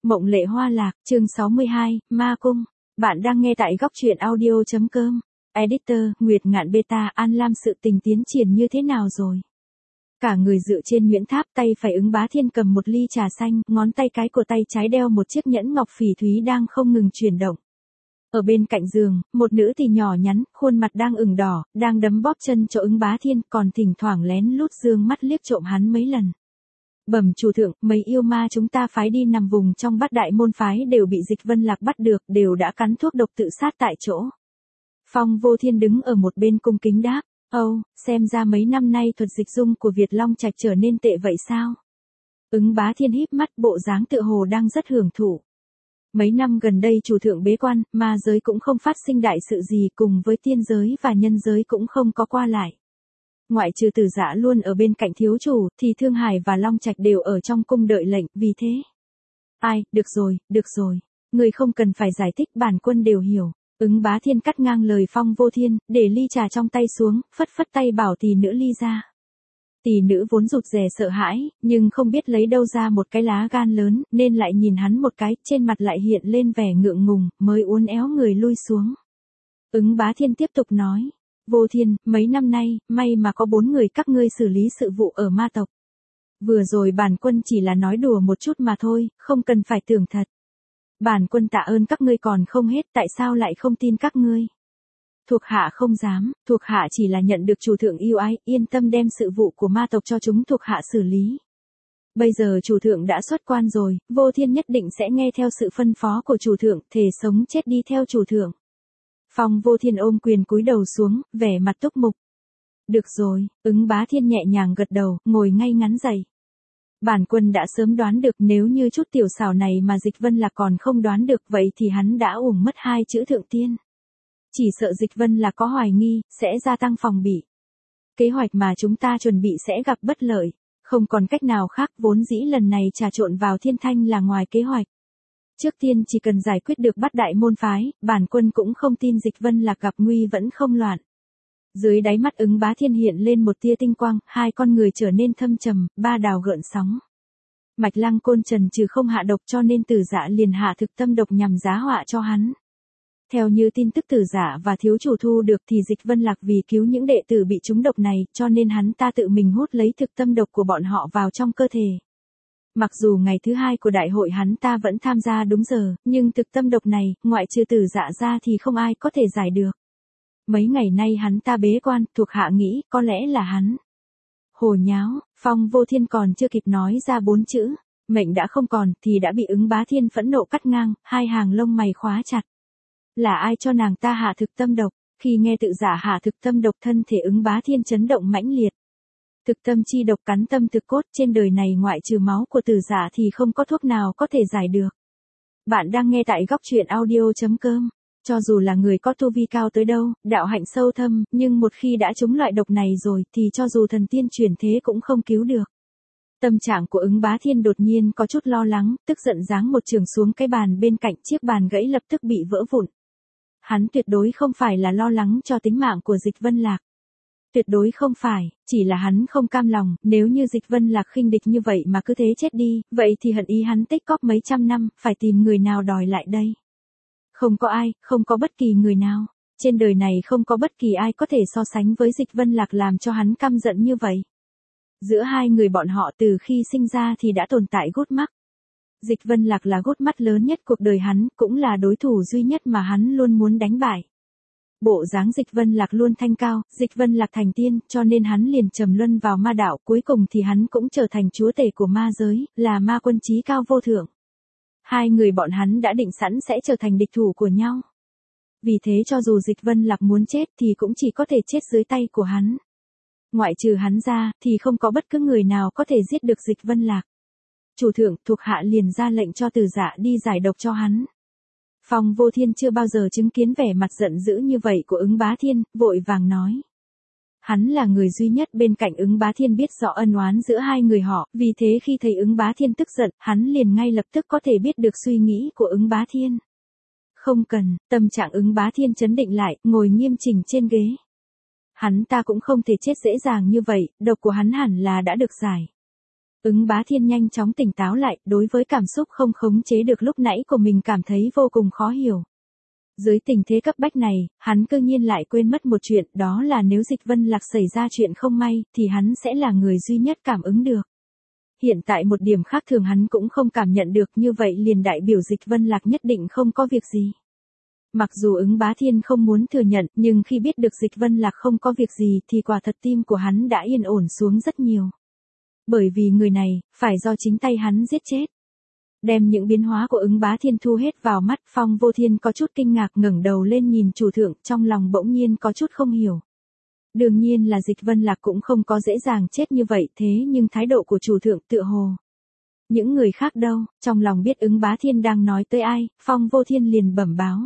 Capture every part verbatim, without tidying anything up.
Mộng lệ hoa lạc, chương sáu mươi hai, Ma Cung. Bạn đang nghe tại góc truyện audio.com. Editor, Nguyệt Ngạn Beta, An Lam sự tình tiến triển như thế nào rồi? Cả người dựa trên Nguyễn Tháp, tay phải Ứng Bá Thiên cầm một ly trà xanh, ngón tay cái của tay trái đeo một chiếc nhẫn ngọc phỉ thúy đang không ngừng chuyển động. Ở bên cạnh giường, một nữ tỳ nhỏ nhắn, khuôn mặt đang ửng đỏ, đang đấm bóp chân cho Ứng Bá Thiên, còn thỉnh thoảng lén lút dương mắt liếc trộm hắn mấy lần. Bẩm chủ thượng, mấy yêu ma chúng ta phái đi nằm vùng trong bát đại môn phái đều bị Dịch Vân Lạc bắt được, đều đã cắn thuốc độc tự sát tại chỗ. Phong Vô Thiên đứng ở một bên cung kính đáp, âu, oh, xem ra mấy năm nay thuật dịch dung của Việt Long Trạch trở nên tệ vậy sao? Ứng Bá Thiên híp mắt, bộ dáng tựa hồ đang rất hưởng thụ. Mấy năm gần đây chủ thượng bế quan, ma giới cũng không phát sinh đại sự gì, cùng với tiên giới và nhân giới cũng không có qua lại. Ngoại trừ Tử Dạ luôn ở bên cạnh thiếu chủ, thì Thương Hải và Long Trạch đều ở trong cung đợi lệnh, vì thế. Ai, được rồi, được rồi. Người không cần phải giải thích, bản quân đều hiểu. Ứng Bá Thiên cắt ngang lời Phong Vô Thiên, để ly trà trong tay xuống, phất phất tay bảo tỷ nữ ly ra. Tỷ nữ vốn rụt rè sợ hãi, nhưng không biết lấy đâu ra một cái lá gan lớn, nên lại nhìn hắn một cái, trên mặt lại hiện lên vẻ ngượng ngùng, mới uốn éo người lui xuống. Ứng Bá Thiên tiếp tục nói. Vô Thiên, mấy năm nay, may mà có bốn người các ngươi xử lý sự vụ ở ma tộc. Vừa rồi bản quân chỉ là nói đùa một chút mà thôi, không cần phải tưởng thật. Bản quân tạ ơn các ngươi còn không hết, tại sao lại không tin các ngươi? Thuộc hạ không dám, thuộc hạ chỉ là nhận được chủ thượng yêu ái, yên tâm đem sự vụ của ma tộc cho chúng thuộc hạ xử lý. Bây giờ chủ thượng đã xuất quan rồi, Vô Thiên nhất định sẽ nghe theo sự phân phó của chủ thượng, thề sống chết đi theo chủ thượng. Phong Vô Thiên ôm quyền cúi đầu xuống, vẻ mặt túc mục. Được rồi, Ứng Bá Thiên nhẹ nhàng gật đầu, ngồi ngay ngắn dậy. Bản quân đã sớm đoán được, nếu như chút tiểu xảo này mà Dịch Vân Lạc còn không đoán được, vậy thì hắn đã uổng mất hai chữ thượng tiên. Chỉ sợ Dịch Vân Lạc có hoài nghi, sẽ gia tăng phòng bị. Kế hoạch mà chúng ta chuẩn bị sẽ gặp bất lợi, không còn cách nào khác, vốn dĩ lần này trà trộn vào Thiên Thanh là ngoài kế hoạch. Trước tiên chỉ cần giải quyết được bát đại môn phái, bản quân cũng không tin Dịch Vân Lạc gặp nguy vẫn không loạn. Dưới đáy mắt Ứng Bá Thiên hiện lên một tia tinh quang, hai con người trở nên thâm trầm, ba đào gợn sóng. Mạch Lăng Côn trần trừ không hạ độc, cho nên Tử Dạ liền hạ thực tâm độc nhằm giá họa cho hắn. Theo như tin tức Tử Dạ và thiếu chủ thu được thì Dịch Vân Lạc vì cứu những đệ tử bị trúng độc này, cho nên hắn ta tự mình hút lấy thực tâm độc của bọn họ vào trong cơ thể. Mặc dù ngày thứ hai của đại hội hắn ta vẫn tham gia đúng giờ, nhưng thực tâm độc này, ngoại trừ Tử Dạ ra thì không ai có thể giải được. Mấy ngày nay hắn ta bế quan, thuộc hạ nghĩ, có lẽ là hắn. Hồ nháo, Phong Vô Thiên còn chưa kịp nói ra bốn chữ, mệnh đã không còn, thì đã bị Ứng Bá Thiên phẫn nộ cắt ngang, hai hàng lông mày khóa chặt. Là ai cho nàng ta hạ thực tâm độc? Khi nghe Tự Giả hạ thực tâm độc, thân thể Ứng Bá Thiên chấn động mãnh liệt. Thực tâm chi độc cắn tâm thực cốt, trên đời này ngoại trừ máu của Tử Giả thì không có thuốc nào có thể giải được. Bạn đang nghe tại góc truyện audio.com. Cho dù là người có tu vi cao tới đâu, đạo hạnh sâu thâm, nhưng một khi đã trúng loại độc này rồi thì cho dù thần tiên chuyển thế cũng không cứu được. Tâm trạng của Ứng Bá Thiên đột nhiên có chút lo lắng, tức giận giáng một chưởng xuống cái bàn bên cạnh, chiếc bàn gãy lập tức bị vỡ vụn. Hắn tuyệt đối không phải là lo lắng cho tính mạng của Dịch Vân Lạc. Tuyệt đối không phải, chỉ là hắn không cam lòng, nếu như Dịch Vân Lạc khinh địch như vậy mà cứ thế chết đi, vậy thì hận ý hắn tích cóp mấy trăm năm, phải tìm người nào đòi lại đây. Không có ai, không có bất kỳ người nào. Trên đời này không có bất kỳ ai có thể so sánh với Dịch Vân Lạc làm cho hắn căm giận như vậy. Giữa hai người bọn họ từ khi sinh ra thì đã tồn tại gút mắc. Dịch Vân Lạc là gút mắt lớn nhất cuộc đời hắn, cũng là đối thủ duy nhất mà hắn luôn muốn đánh bại. Bộ dáng Dịch Vân Lạc luôn thanh cao, Dịch Vân Lạc thành tiên, cho nên hắn liền trầm luân vào ma đạo, cuối cùng thì hắn cũng trở thành chúa tể của ma giới, là ma quân chí cao vô thượng. Hai người bọn hắn đã định sẵn sẽ trở thành địch thủ của nhau. Vì thế cho dù Dịch Vân Lạc muốn chết thì cũng chỉ có thể chết dưới tay của hắn. Ngoại trừ hắn ra, thì không có bất cứ người nào có thể giết được Dịch Vân Lạc. Chủ thượng, thuộc hạ liền ra lệnh cho Tử Dạ đi giải độc cho hắn. Phong Vô Thiên chưa bao giờ chứng kiến vẻ mặt giận dữ như vậy của Ứng Bá Thiên, vội vàng nói. Hắn là người duy nhất bên cạnh Ứng Bá Thiên biết rõ ân oán giữa hai người họ, vì thế khi thấy Ứng Bá Thiên tức giận, hắn liền ngay lập tức có thể biết được suy nghĩ của Ứng Bá Thiên. Không cần, tâm trạng Ứng Bá Thiên chấn định lại, ngồi nghiêm chỉnh trên ghế. Hắn ta cũng không thể chết dễ dàng như vậy, độc của hắn hẳn là đã được giải. Ứng Bá Thiên nhanh chóng tỉnh táo lại, đối với cảm xúc không khống chế được lúc nãy của mình cảm thấy vô cùng khó hiểu. Dưới tình thế cấp bách này, hắn cơ nhiên lại quên mất một chuyện, đó là nếu Dịch Vân Lạc xảy ra chuyện không may, thì hắn sẽ là người duy nhất cảm ứng được. Hiện tại một điểm khác thường hắn cũng không cảm nhận được, như vậy liền đại biểu Dịch Vân Lạc nhất định không có việc gì. Mặc dù Ứng Bá Thiên không muốn thừa nhận, nhưng khi biết được Dịch Vân Lạc không có việc gì thì quả thật tim của hắn đã yên ổn xuống rất nhiều. Bởi vì người này, phải do chính tay hắn giết chết. Đem những biến hóa của Ứng Bá Thiên thu hết vào mắt, Phong Vô Thiên có chút kinh ngạc ngẩng đầu lên nhìn chủ thượng, trong lòng bỗng nhiên có chút không hiểu. Đương nhiên là Dịch Vân Lạc cũng không có dễ dàng chết như vậy, thế nhưng thái độ của chủ thượng tựa hồ. Những người khác đâu, trong lòng biết Ứng Bá Thiên đang nói tới ai, Phong Vô Thiên liền bẩm báo.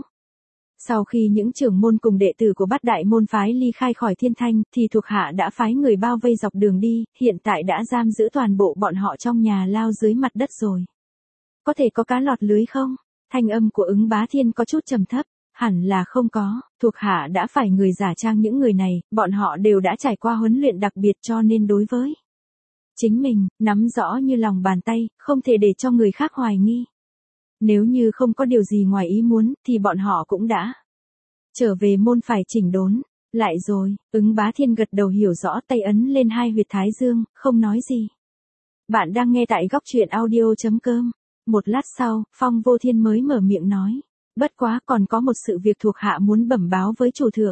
Sau khi những trưởng môn cùng đệ tử của Bát Đại môn phái ly khai khỏi Thiên Thanh, thì thuộc hạ đã phái người bao vây dọc đường đi, hiện tại đã giam giữ toàn bộ bọn họ trong nhà lao dưới mặt đất rồi. Có thể có cá lọt lưới không? Thanh âm của Ứng Bá Thiên có chút trầm thấp, hẳn là không có, thuộc hạ đã phải người giả trang những người này, bọn họ đều đã trải qua huấn luyện đặc biệt cho nên đối với chính mình, nắm rõ như lòng bàn tay, không thể để cho người khác hoài nghi. Nếu như không có điều gì ngoài ý muốn, thì bọn họ cũng đã trở về môn phải chỉnh đốn. Lại rồi, Ứng Bá Thiên gật đầu hiểu rõ, tay ấn lên hai huyệt thái dương, không nói gì. Bạn đang nghe tại góc truyện audio chấm com. Một lát sau, Phong Vô Thiên mới mở miệng nói. Bất quá còn có một sự việc thuộc hạ muốn bẩm báo với chủ thượng.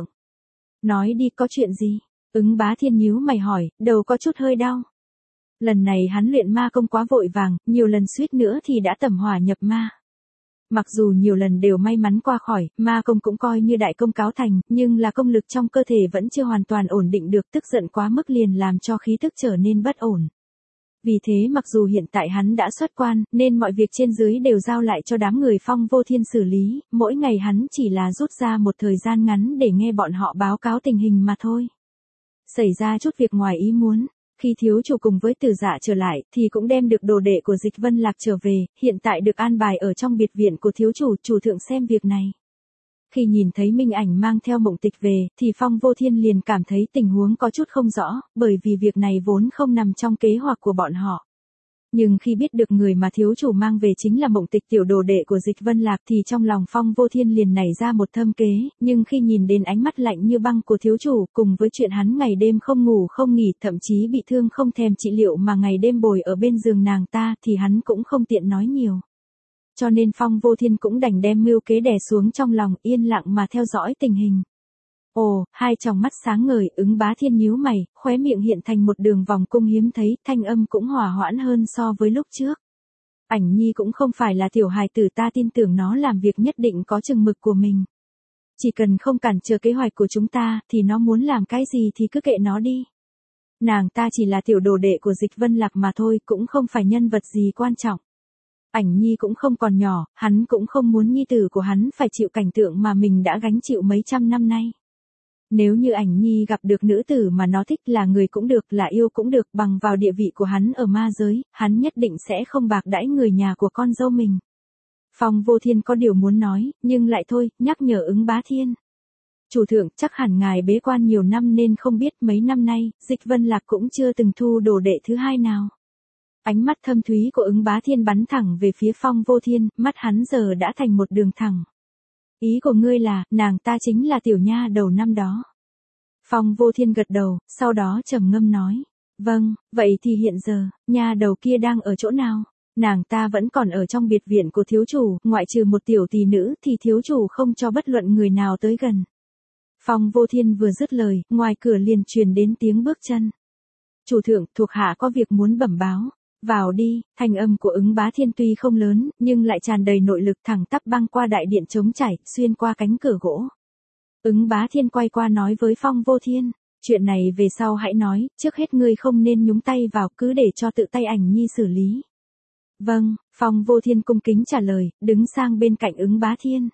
Nói đi, có chuyện gì? Ứng Bá Thiên nhíu mày hỏi, đầu có chút hơi đau. Lần này hắn luyện ma công quá vội vàng, nhiều lần suýt nữa thì đã tẩm hỏa nhập ma. Mặc dù nhiều lần đều may mắn qua khỏi, ma công cũng coi như đại công cáo thành, nhưng là công lực trong cơ thể vẫn chưa hoàn toàn ổn định được, tức giận quá mức liền làm cho khí tức trở nên bất ổn. Vì thế mặc dù hiện tại hắn đã xuất quan, nên mọi việc trên dưới đều giao lại cho đám người Phong Vô Thiên xử lý, mỗi ngày hắn chỉ là rút ra một thời gian ngắn để nghe bọn họ báo cáo tình hình mà thôi. Xảy ra chút việc ngoài ý muốn, khi thiếu chủ cùng với Tử Dạ trở lại, thì cũng đem được đồ đệ của Dịch Vân Lạc trở về, hiện tại được an bài ở trong biệt viện của thiếu chủ, chủ thượng xem việc này. Khi nhìn thấy Minh Ảnh mang theo mộng tịch về, thì Phong Vô Thiên liền cảm thấy tình huống có chút không rõ, bởi vì việc này vốn không nằm trong kế hoạch của bọn họ. Nhưng khi biết được người mà thiếu chủ mang về chính là mộng tịch tiểu đồ đệ của Dịch Vân Lạc thì trong lòng Phong Vô Thiên liền nảy ra một thâm kế, nhưng khi nhìn đến ánh mắt lạnh như băng của thiếu chủ cùng với chuyện hắn ngày đêm không ngủ không nghỉ, thậm chí bị thương không thèm trị liệu mà ngày đêm bồi ở bên giường nàng ta thì hắn cũng không tiện nói nhiều. Cho nên Phong Vô Thiên cũng đành đem mưu kế đè xuống trong lòng, yên lặng mà theo dõi tình hình. Ồ, hai tròng mắt sáng ngời, Ứng Bá Thiên nhíu mày, khóe miệng hiện thành một đường vòng cung hiếm thấy, thanh âm cũng hòa hoãn hơn so với lúc trước. Ảnh Nhi cũng không phải là tiểu hài tử, ta tin tưởng nó làm việc nhất định có chừng mực của mình. Chỉ cần không cản trở kế hoạch của chúng ta, thì nó muốn làm cái gì thì cứ kệ nó đi. Nàng ta chỉ là tiểu đồ đệ của Dịch Vân Lạc mà thôi, cũng không phải nhân vật gì quan trọng. Ảnh Nhi cũng không còn nhỏ, hắn cũng không muốn nhi tử của hắn phải chịu cảnh tượng mà mình đã gánh chịu mấy trăm năm nay. Nếu như Ảnh Nhi gặp được nữ tử mà nó thích, là người cũng được, là yêu cũng được, bằng vào địa vị của hắn ở ma giới, hắn nhất định sẽ không bạc đãi người nhà của con dâu mình. Phong Vô Thiên có điều muốn nói, nhưng lại thôi, nhắc nhở Ứng Bá Thiên. Chủ thượng, chắc hẳn ngài bế quan nhiều năm nên không biết mấy năm nay, Dịch Vân Lạc cũng chưa từng thu đồ đệ thứ hai nào. Ánh mắt thâm thúy của Ứng Bá Thiên bắn thẳng về phía Phong Vô Thiên, mắt hắn giờ đã thành một đường thẳng. Ý của ngươi là, nàng ta chính là tiểu nha đầu năm đó. Phong Vô Thiên gật đầu, sau đó trầm ngâm nói. Vâng, vậy thì hiện giờ, nha đầu kia đang ở chỗ nào? Nàng ta vẫn còn ở trong biệt viện của thiếu chủ, ngoại trừ một tiểu tỷ nữ thì thiếu chủ không cho bất luận người nào tới gần. Phong Vô Thiên vừa dứt lời, ngoài cửa liền truyền đến tiếng bước chân. Chủ thượng, thuộc hạ có việc muốn bẩm báo. Vào đi, thanh âm của Ứng Bá Thiên tuy không lớn, nhưng lại tràn đầy nội lực, thẳng tắp băng qua đại điện trống trải, xuyên qua cánh cửa gỗ. Ứng Bá Thiên quay qua nói với Phong Vô Thiên, chuyện này về sau hãy nói, trước hết ngươi không nên nhúng tay vào, cứ để cho tự tay Ảnh Nhi xử lý. Vâng, Phong Vô Thiên cung kính trả lời, đứng sang bên cạnh Ứng Bá Thiên.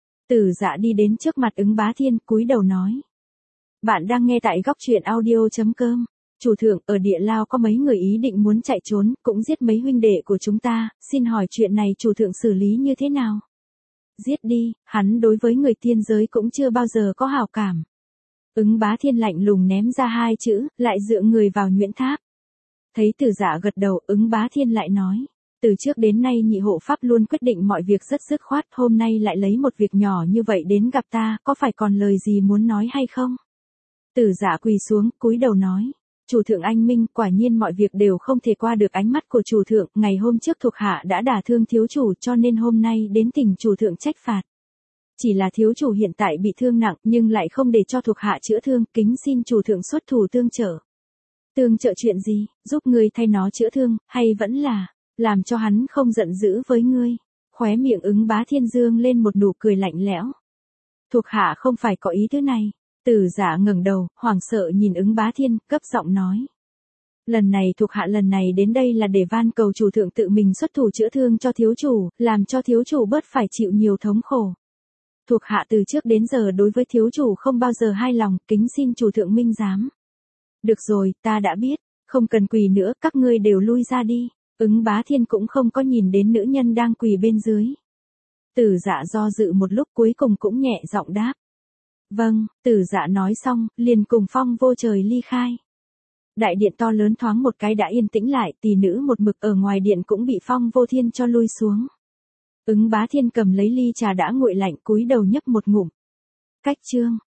Tử Dạ đi đến trước mặt Ứng Bá Thiên, cúi đầu nói. Bạn đang nghe tại góc truyện audio chấm com. Chủ thượng, ở địa lao có mấy người ý định muốn chạy trốn, cũng giết mấy huynh đệ của chúng ta, xin hỏi chuyện này chủ thượng xử lý như thế nào? Giết đi, hắn đối với người tiên giới cũng chưa bao giờ có hảo cảm. Ứng Bá Thiên lạnh lùng ném ra hai chữ, lại dựa người vào Nhuyễn Tháp. Thấy Tử Dạ gật đầu, Ứng Bá Thiên lại nói. Từ trước đến nay nhị hộ pháp luôn quyết định mọi việc rất dứt khoát, hôm nay lại lấy một việc nhỏ như vậy đến gặp ta, có phải còn lời gì muốn nói hay không? Tử Dạ quỳ xuống, cúi đầu nói. Chủ thượng anh minh, quả nhiên mọi việc đều không thể qua được ánh mắt của chủ thượng, ngày hôm trước thuộc hạ đã đả thương thiếu chủ cho nên hôm nay đến thỉnh chủ thượng trách phạt. Chỉ là thiếu chủ hiện tại bị thương nặng nhưng lại không để cho thuộc hạ chữa thương, kính xin chủ thượng xuất thủ tương trợ. Tương trợ chuyện gì, giúp ngươi thay nó chữa thương, hay vẫn là, làm cho hắn không giận dữ với ngươi? Khóe miệng Ứng Bá Thiên dương lên một nụ cười lạnh lẽo. Thuộc hạ không phải có ý thứ này. Tử Dạ ngẩng đầu, hoảng sợ nhìn Ứng Bá Thiên, cấp giọng nói. Lần này thuộc hạ lần này đến đây là để van cầu chủ thượng tự mình xuất thủ chữa thương cho thiếu chủ, làm cho thiếu chủ bớt phải chịu nhiều thống khổ. Thuộc hạ từ trước đến giờ đối với thiếu chủ không bao giờ hai lòng, kính xin chủ thượng minh giám. Được rồi, ta đã biết, không cần quỳ nữa, các ngươi đều lui ra đi. Ứng Bá Thiên cũng không có nhìn đến nữ nhân đang quỳ bên dưới. Tử Dạ do dự một lúc cuối cùng cũng nhẹ giọng đáp. Vâng, Tử Dạ nói xong, liền cùng Phong Vô Trời ly khai. Đại điện to lớn thoáng một cái đã yên tĩnh lại, tỷ nữ một mực ở ngoài điện cũng bị Phong Vô Thiên cho lui xuống. Ứng Bá Thiên cầm lấy ly trà đã nguội lạnh, cúi đầu nhấp một ngụm. Cách chương